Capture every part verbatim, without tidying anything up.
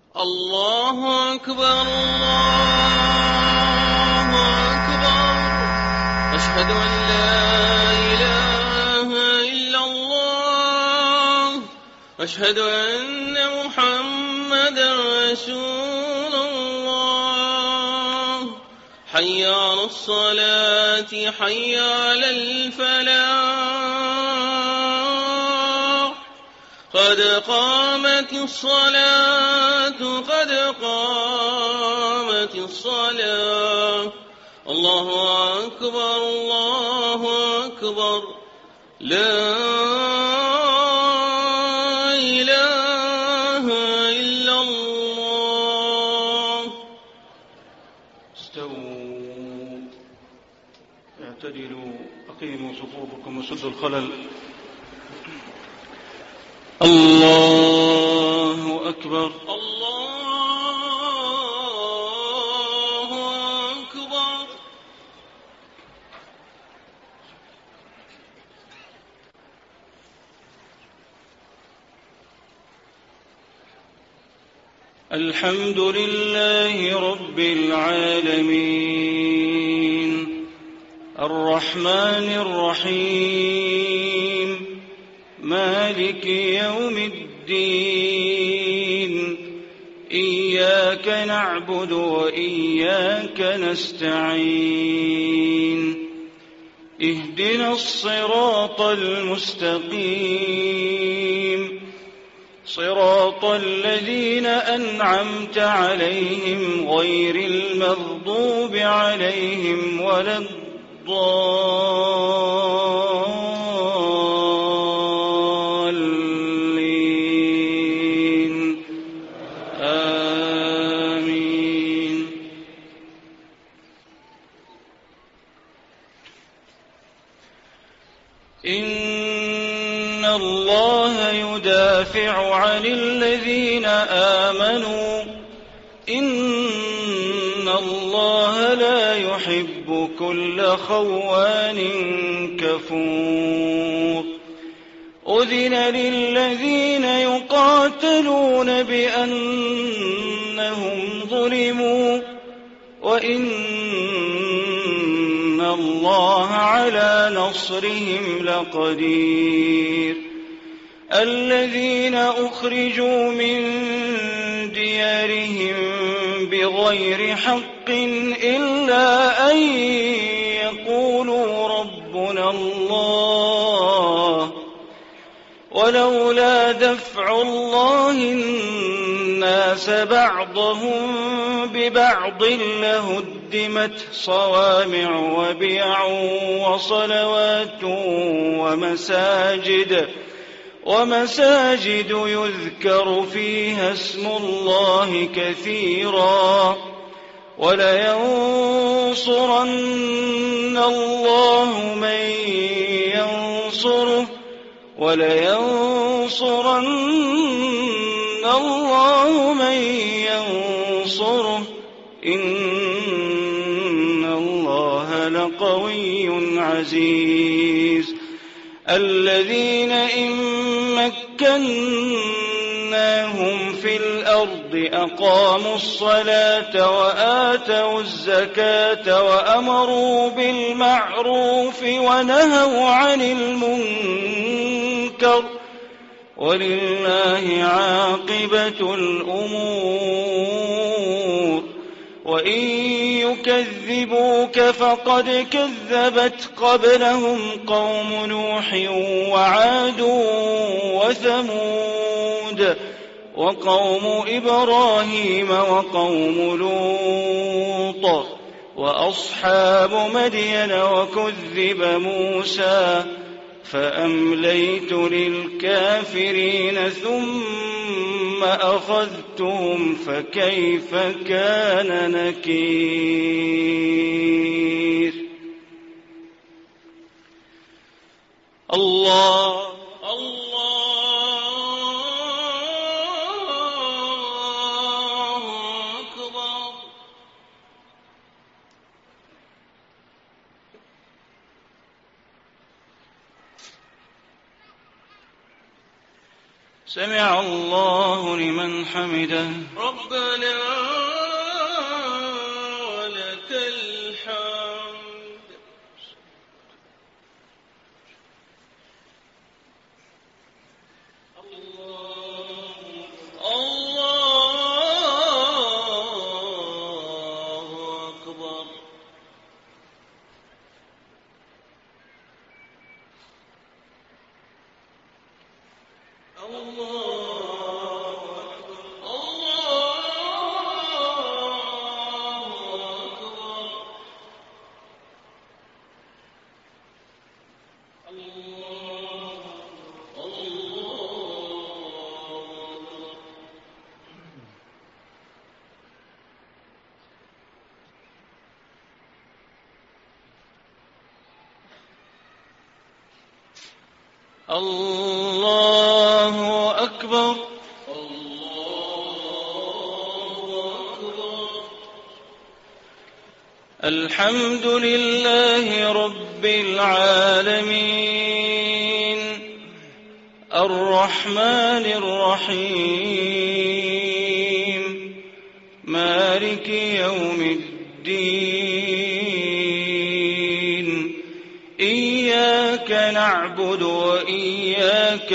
الله أكبر الله أكبر. أشهد أن لا إله إلا الله. أشهد أن محمدا رسول الله. حي على الصلاة حي على الفلاح. قد قامت الصلاة قد قامت الصلاة. الله أكبر الله أكبر. لا إله إلا الله. استووا اعتدلوا أقيموا صفوفكم وسدوا الخلل. الله أكبر الله أكبر. الحمد لله رب العالمين الرحمن الرحيم مالك يوم الدين. إياك نعبد وإياك نستعين. اهدنا الصراط المستقيم صراط الذين أنعمت عليهم غير المغضوب عليهم ولا الضالين. آمين. إن الله يدافع عن الذين آمنوا إن الله لا يحب كل خوان كفور. أذن للذين يقاتلون بأنهم ظلموا وإن الله على نصرهم لقدير. الذين أخرجوا من ديارهم بغير حق إلا أن يقولوا ربنا الله ولولا دفع الله الناس بعضهم ببعض لهدمت صوامع وبيع وصلوات ومساجد ومساجد يذكر فيها اسم الله كثيرا ولينصرن الله من ينصره ولينصرن الله من ينصره إن الله لقوي عزيز. الذين إن مكناهم في الأرض أقاموا الصلاة وآتوا الزكاة وأمروا بالمعروف ونهوا عن المنكر ولله عاقبة الأمور. وإن يكذبوك فقد كذبت قبلهم قوم نوح وعاد وثمود وقوم إبراهيم وقوم لوط وأصحاب مدين وكذب موسى فأمليت للكافرين ثم أخذتهم فكيف كان نكير. الله الله أكبر. سمع الله لمن حمده. ربنا ولك الحمد. الله أكبر. الحمد لله رب العالمين الرحمن الرحيم مالك يوم الدين إياك نعبد وإياك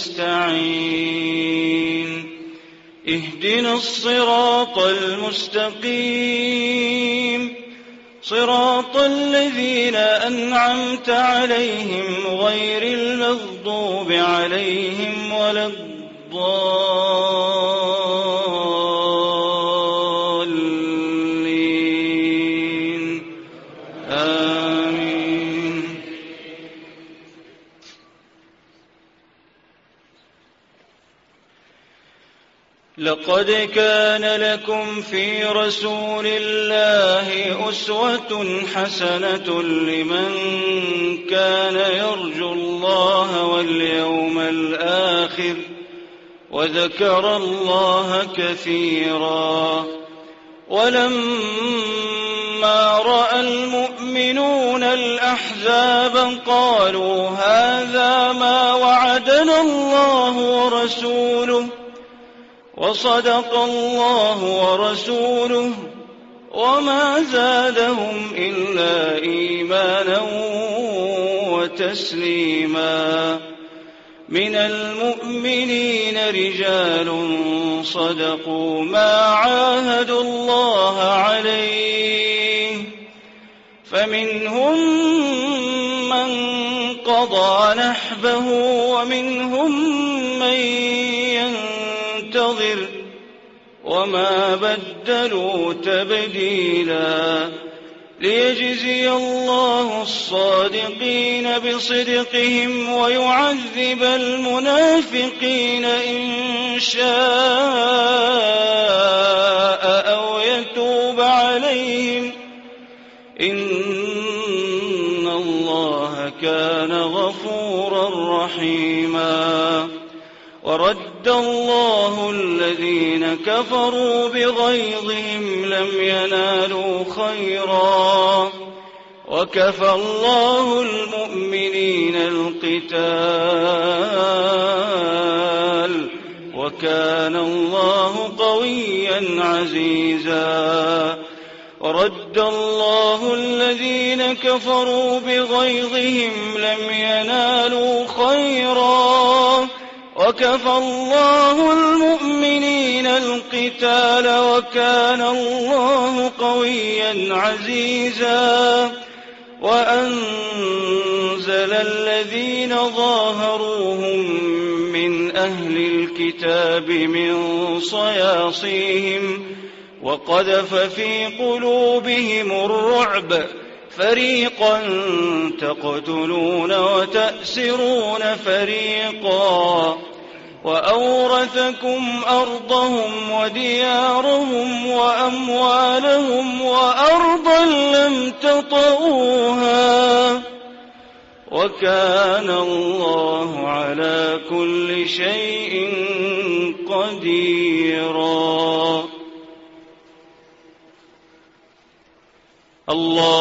نستعين اهدنا الصراط المستقيم صراط الذين أنعمت عليهم غير المغضوب عليهم ولا الضالين آمين. لقد كان لكم في رسول الله أسوة حسنة لمن كان يرجو الله واليوم الآخر وذكر الله كثيرا. ولما رأى المؤمنون الأحزاب قالوا هذا ما وعدنا الله ورسوله وصدق الله ورسوله وما زادهم إلا إيمانا وتسليما. من المؤمنين رجال صدقوا ما عاهدوا الله عليه فمنهم من قضى نحبه ومنهم من ينتظر وما بدلوا تبديلا. ليجزي الله الصادقين بصدقهم ويعذب المنافقين إن شاء أو يتوب عليهم إن الله كان غفورا رحيما. ورد الله الذين كفروا بغيظهم لم ينالوا خيرا وكفى الله المؤمنين القتال وكان الله قويا عزيزا. ورد الله الذين كفروا بغيظهم لم ينالوا خيرا وكفى الله المؤمنين القتال وكان الله قويا عزيزا. وأنزل الذين ظاهروهم من أهل الكتاب من صياصيهم وقذف في قلوبهم الرعب فريقا تقتلون وتأسرون فريقا وأورثكم أرضهم وديارهم وأموالهم وأرضا لم تطئوها وكان الله على كل شيء قديرا. الله